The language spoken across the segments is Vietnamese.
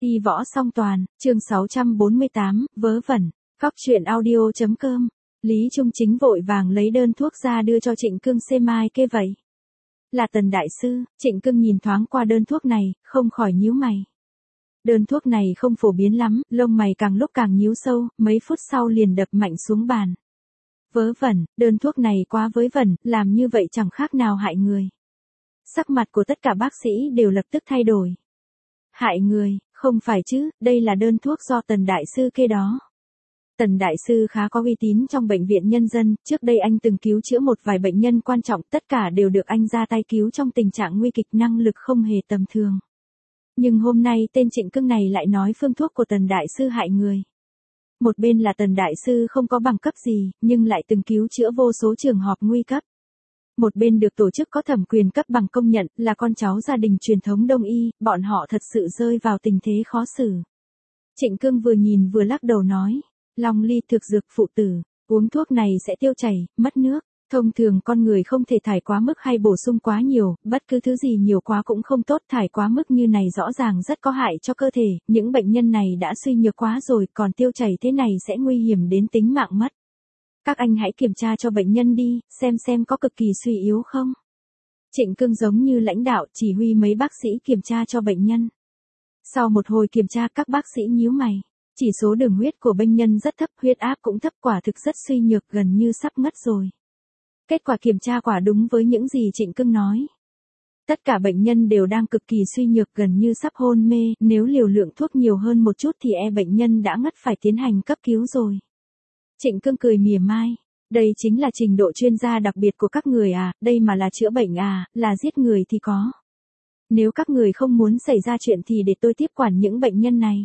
Y võ song toàn, chương 648, vớ vẩn, Cóc truyện audio.com. Lý Trung Chính vội vàng lấy đơn thuốc ra đưa cho Trịnh Cương xem ai kê vậy. Là Tần đại sư. Trịnh Cương nhìn thoáng qua đơn thuốc này, không khỏi nhíu mày. Đơn thuốc này không phổ biến lắm, lông mày càng lúc càng nhíu sâu, mấy phút sau liền đập mạnh xuống bàn. Vớ vẩn, đơn thuốc này quá vớ vẩn, làm như vậy chẳng khác nào hại người. Sắc mặt của tất cả bác sĩ đều lập tức thay đổi. Hại người, không phải chứ, đây là đơn thuốc do Tần đại sư kê đó. Tần đại sư khá có uy tín trong bệnh viện nhân dân, trước đây anh từng cứu chữa một vài bệnh nhân quan trọng, tất cả đều được anh ra tay cứu trong tình trạng nguy kịch, năng lực không hề tầm thường. Nhưng hôm nay tên Trịnh Cương này lại nói phương thuốc của Tần đại sư hại người. Một bên là Tần đại sư không có bằng cấp gì, nhưng lại từng cứu chữa vô số trường hợp nguy cấp. Một bên được tổ chức có thẩm quyền cấp bằng công nhận, là con cháu gia đình truyền thống Đông y, bọn họ thật sự rơi vào tình thế khó xử. Trịnh Cương vừa nhìn vừa lắc đầu nói, Long Ly thực dược phụ tử, uống thuốc này sẽ tiêu chảy, mất nước. Thông thường con người không thể thải quá mức hay bổ sung quá nhiều, bất cứ thứ gì nhiều quá cũng không tốt, thải quá mức như này rõ ràng rất có hại cho cơ thể, những bệnh nhân này đã suy nhược quá rồi, còn tiêu chảy thế này sẽ nguy hiểm đến tính mạng mất. Các anh hãy kiểm tra cho bệnh nhân đi, xem có cực kỳ suy yếu không. Trịnh Cương giống như lãnh đạo chỉ huy mấy bác sĩ kiểm tra cho bệnh nhân. Sau một hồi kiểm tra các bác sĩ nhíu mày. Chỉ số đường huyết của bệnh nhân rất thấp, huyết áp cũng thấp, quả thực rất suy nhược, gần như sắp ngất rồi. Kết quả kiểm tra quả đúng với những gì Trịnh Cương nói. Tất cả bệnh nhân đều đang cực kỳ suy nhược, gần như sắp hôn mê, nếu liều lượng thuốc nhiều hơn một chút thì bệnh nhân đã ngất, phải tiến hành cấp cứu rồi. Trịnh Cương cười mỉa mai, đây chính là trình độ chuyên gia đặc biệt của các người à, đây mà là chữa bệnh à, là giết người thì có. Nếu các người không muốn xảy ra chuyện thì để tôi tiếp quản những bệnh nhân này.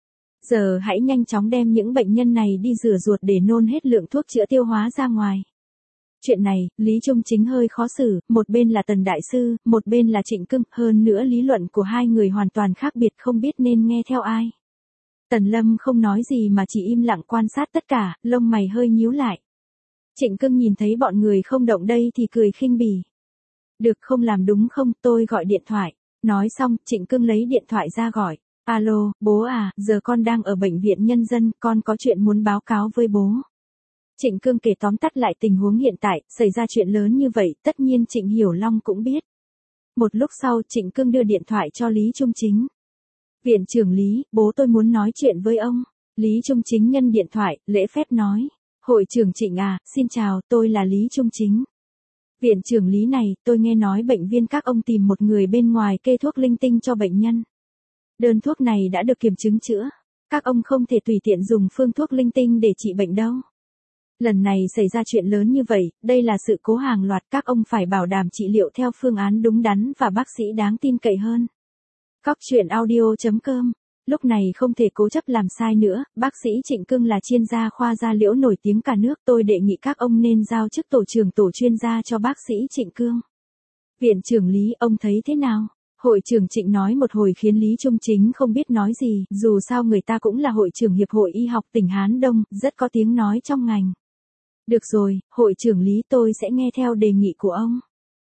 Giờ hãy nhanh chóng đem những bệnh nhân này đi rửa ruột để nôn hết lượng thuốc chữa tiêu hóa ra ngoài. Chuyện này, Lý Trung Chính hơi khó xử, một bên là Tần đại sư, một bên là Trịnh Cương, hơn nữa lý luận của hai người hoàn toàn khác biệt, không biết nên nghe theo ai. Tần Lâm không nói gì mà chỉ im lặng quan sát tất cả, lông mày hơi nhíu lại. Trịnh Cương nhìn thấy bọn người không động đây thì cười khinh bỉ. Được, không làm đúng không, tôi gọi điện thoại. Nói xong, Trịnh Cương lấy điện thoại ra gọi. Alo, bố à, giờ con đang ở bệnh viện nhân dân, con có chuyện muốn báo cáo với bố. Trịnh Cương kể tóm tắt lại tình huống hiện tại, xảy ra chuyện lớn như vậy, tất nhiên Trịnh Hiểu Long cũng biết. Một lúc sau, Trịnh Cương đưa điện thoại cho Lý Trung Chính. Viện trưởng Lý, bố tôi muốn nói chuyện với ông. Lý Trung Chính nhân điện thoại, lễ phép nói. Hội trưởng Trịnh à, xin chào, tôi là Lý Trung Chính. Viện trưởng Lý này, tôi nghe nói bệnh viên các ông tìm một người bên ngoài kê thuốc linh tinh cho bệnh nhân. Đơn thuốc này đã được kiểm chứng chữa. Các ông không thể tùy tiện dùng phương thuốc linh tinh để trị bệnh đâu. Lần này xảy ra chuyện lớn như vậy, đây là sự cố hàng loạt, các ông phải bảo đảm trị liệu theo phương án đúng đắn và bác sĩ đáng tin cậy hơn. Cóc truyện audio.com. Lúc này không thể cố chấp làm sai nữa, bác sĩ Trịnh Cương là chuyên gia khoa da liễu nổi tiếng cả nước, tôi đề nghị các ông nên giao chức tổ trưởng tổ chuyên gia cho bác sĩ Trịnh Cương. Viện trưởng Lý, ông thấy thế nào? Hội trưởng Trịnh nói một hồi khiến Lý Trung Chính không biết nói gì, dù sao người ta cũng là hội trưởng Hiệp hội Y học tỉnh Hán Đông, rất có tiếng nói trong ngành. Được rồi, hội trưởng Lý, tôi sẽ nghe theo đề nghị của ông.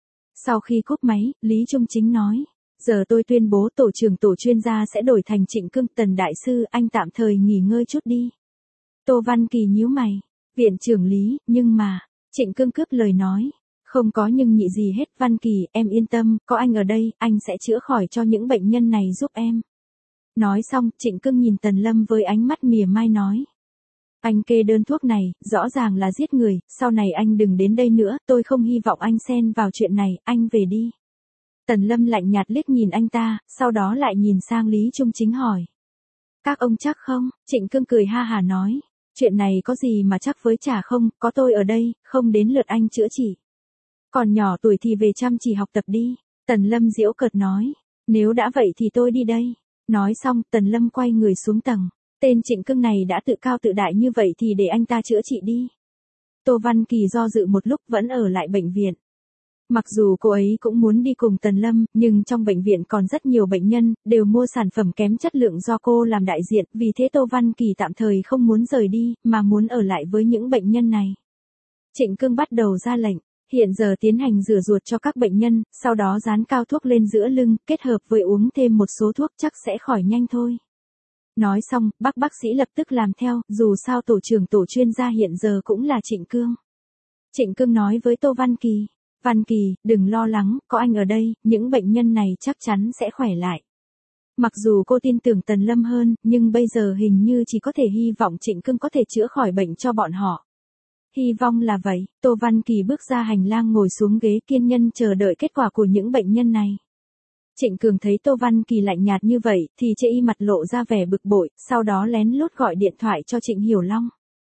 Sau khi cúp máy, Lý Trung Chính nói, giờ tôi tuyên bố tổ trưởng tổ chuyên gia sẽ đổi thành Trịnh Cương. Tần đại sư, anh tạm thời nghỉ ngơi chút đi. Tô Văn Kỳ nhíu mày, viện trưởng Lý, nhưng mà, Trịnh Cương cướp lời nói. Không có nhưng nhị gì hết, Văn Kỳ, em yên tâm, có anh ở đây, anh sẽ chữa khỏi cho những bệnh nhân này giúp em. Nói xong, Trịnh Cương nhìn Tần Lâm với ánh mắt mỉa mai nói. Anh kê đơn thuốc này, rõ ràng là giết người, sau này anh đừng đến đây nữa, tôi không hy vọng anh xen vào chuyện này, anh về đi. Tần Lâm lạnh nhạt liếc nhìn anh ta, sau đó lại nhìn sang Lý Trung Chính hỏi. Các ông chắc không? Trịnh Cương cười ha hà nói. Chuyện này có gì mà chắc với chả không, có tôi ở đây, không đến lượt anh chữa trị. Còn nhỏ tuổi thì về chăm chỉ học tập đi. Tần Lâm giễu cợt nói. Nếu đã vậy thì tôi đi đây. Nói xong, Tần Lâm quay người xuống tầng. Tên Trịnh Cương này đã tự cao tự đại như vậy thì để anh ta chữa trị đi. Tô Văn Kỳ do dự một lúc vẫn ở lại bệnh viện. Mặc dù cô ấy cũng muốn đi cùng Tần Lâm, nhưng trong bệnh viện còn rất nhiều bệnh nhân, đều mua sản phẩm kém chất lượng do cô làm đại diện, vì thế Tô Văn Kỳ tạm thời không muốn rời đi, mà muốn ở lại với những bệnh nhân này. Trịnh Cương bắt đầu ra lệnh. Hiện giờ tiến hành rửa ruột cho các bệnh nhân, sau đó dán cao thuốc lên giữa lưng, kết hợp với uống thêm một số thuốc chắc sẽ khỏi nhanh thôi. Nói xong, bác sĩ lập tức làm theo, dù sao tổ trưởng tổ chuyên gia hiện giờ cũng là Trịnh Cương. Trịnh Cương nói với Tô Văn Kỳ, Văn Kỳ, đừng lo lắng, có anh ở đây, những bệnh nhân này chắc chắn sẽ khỏe lại. Mặc dù cô tin tưởng Tần Lâm hơn, nhưng bây giờ hình như chỉ có thể hy vọng Trịnh Cương có thể chữa khỏi bệnh cho bọn họ. Hy vọng là vậy, Tô Văn Kỳ bước ra hành lang ngồi xuống ghế kiên nhẫn chờ đợi kết quả của những bệnh nhân này. Trịnh Cường thấy Tô Văn Kỳ lạnh nhạt như vậy, thì chê y mặt lộ ra vẻ bực bội, sau đó lén lút gọi điện thoại cho Trịnh Hiểu Long.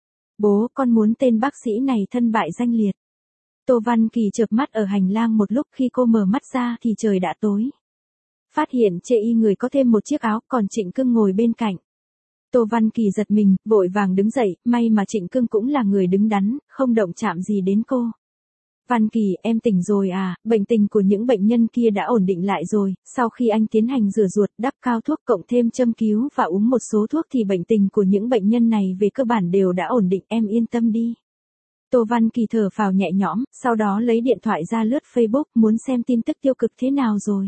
Bố, con muốn tên bác sĩ này thân bại danh liệt. Tô Văn Kỳ chợp mắt ở hành lang một lúc, khi cô mở mắt ra thì trời đã tối. Phát hiện chê y người có thêm một chiếc áo, còn Trịnh Cương ngồi bên cạnh. Tô Văn Kỳ giật mình, vội vàng đứng dậy, may mà Trịnh Cương cũng là người đứng đắn, không động chạm gì đến cô. Văn Kỳ, em tỉnh rồi à, bệnh tình của những bệnh nhân kia đã ổn định lại rồi, sau khi anh tiến hành rửa ruột, đắp cao thuốc cộng thêm châm cứu và uống một số thuốc thì bệnh tình của những bệnh nhân này về cơ bản đều đã ổn định, em yên tâm đi. Tô Văn Kỳ thở phào nhẹ nhõm, sau đó lấy điện thoại ra lướt Facebook muốn xem tin tức tiêu cực thế nào rồi.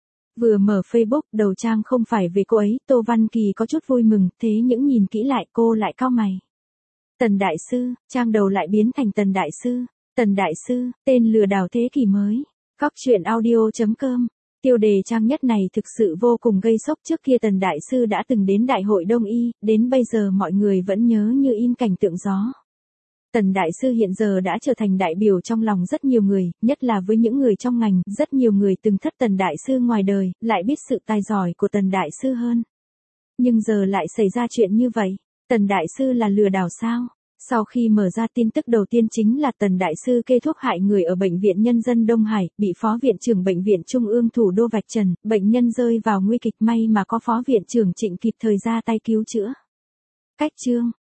Vừa mở Facebook, đầu trang không phải về cô ấy, Tô Văn Kỳ có chút vui mừng, thế nhưng nhìn kỹ lại cô lại cau mày. Tần Đại Sư, trang đầu lại biến thành Tần Đại Sư. Tần Đại Sư, tên lừa đảo thế kỷ mới. Cóc truyện audio.com. Tiêu đề trang nhất này thực sự vô cùng gây sốc. Trước kia Tần Đại Sư đã từng đến Đại hội Đông Y, đến bây giờ mọi người vẫn nhớ như in cảnh tượng gió. Tần Đại Sư hiện giờ đã trở thành đại biểu trong lòng rất nhiều người, nhất là với những người trong ngành, rất nhiều người từng thất Tần Đại Sư ngoài đời, lại biết sự tài giỏi của Tần Đại Sư hơn. Nhưng giờ lại xảy ra chuyện như vậy, Tần Đại Sư là lừa đảo sao? Sau khi mở ra tin tức đầu tiên chính là Tần Đại Sư kê thuốc hại người ở Bệnh viện Nhân dân Đông Hải, bị Phó Viện trưởng Bệnh viện Trung ương Thủ đô vạch trần, bệnh nhân rơi vào nguy kịch, may mà có Phó Viện trưởng Trịnh kịp thời ra tay cứu chữa. Cách chương